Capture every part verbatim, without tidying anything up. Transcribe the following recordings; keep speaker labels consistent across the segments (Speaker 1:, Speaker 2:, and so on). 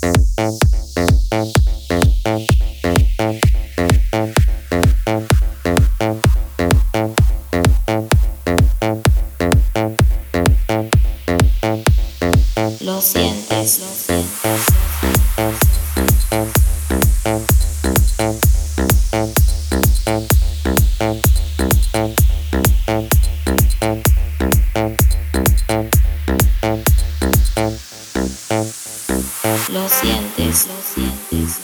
Speaker 1: Lo sientes, lo sientes. Lo sientes, lo sientes,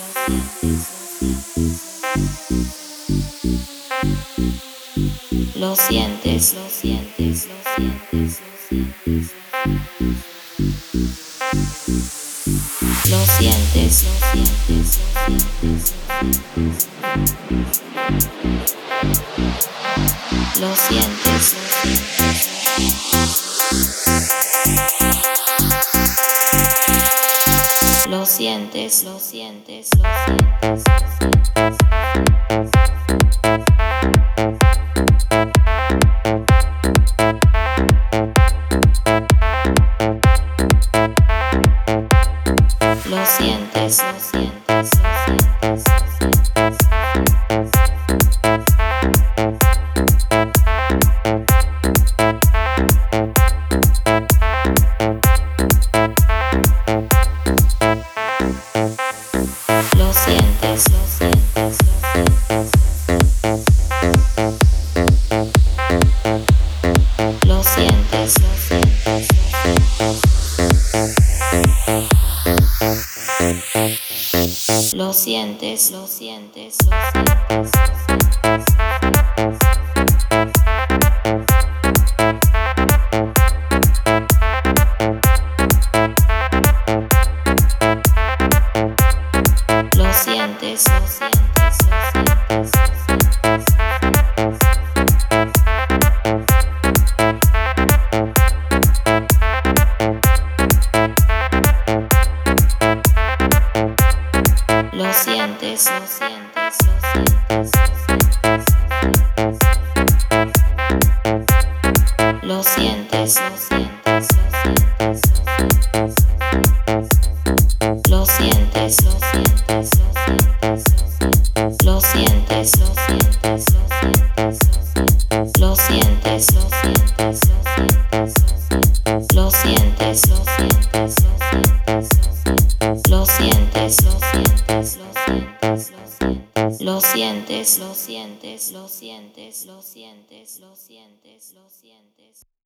Speaker 1: lo sientes. Lo sientes, lo sientes, lo sientes, lo sientes. Lo sientes, lo sientes, lo sientes. Lo sientes, lo sientes. Lo sientes, lo sientes, lo sientes. Lo sientes, lo sientes, lo sientes, lo sientes, lo sientes, lo sientes. Lo sientes, lo sientes, lo sientes. Lo sientes, lo sientes, lo sientes. Lo sientes, lo sientes, lo sientes. Lo sientes, lo sientes, lo sientes. Lo sientes, lo sientes, lo sientes. Lo sientes, lo sientes, lo sientes. Lo sientes, lo sientes, lo sientes. Lo sientes, lo sientes, lo sientes. Lo sientes, lo sientes, lo sientes. Lo sientes, lo sientes, lo sientes. Lo sientes, lo sientes.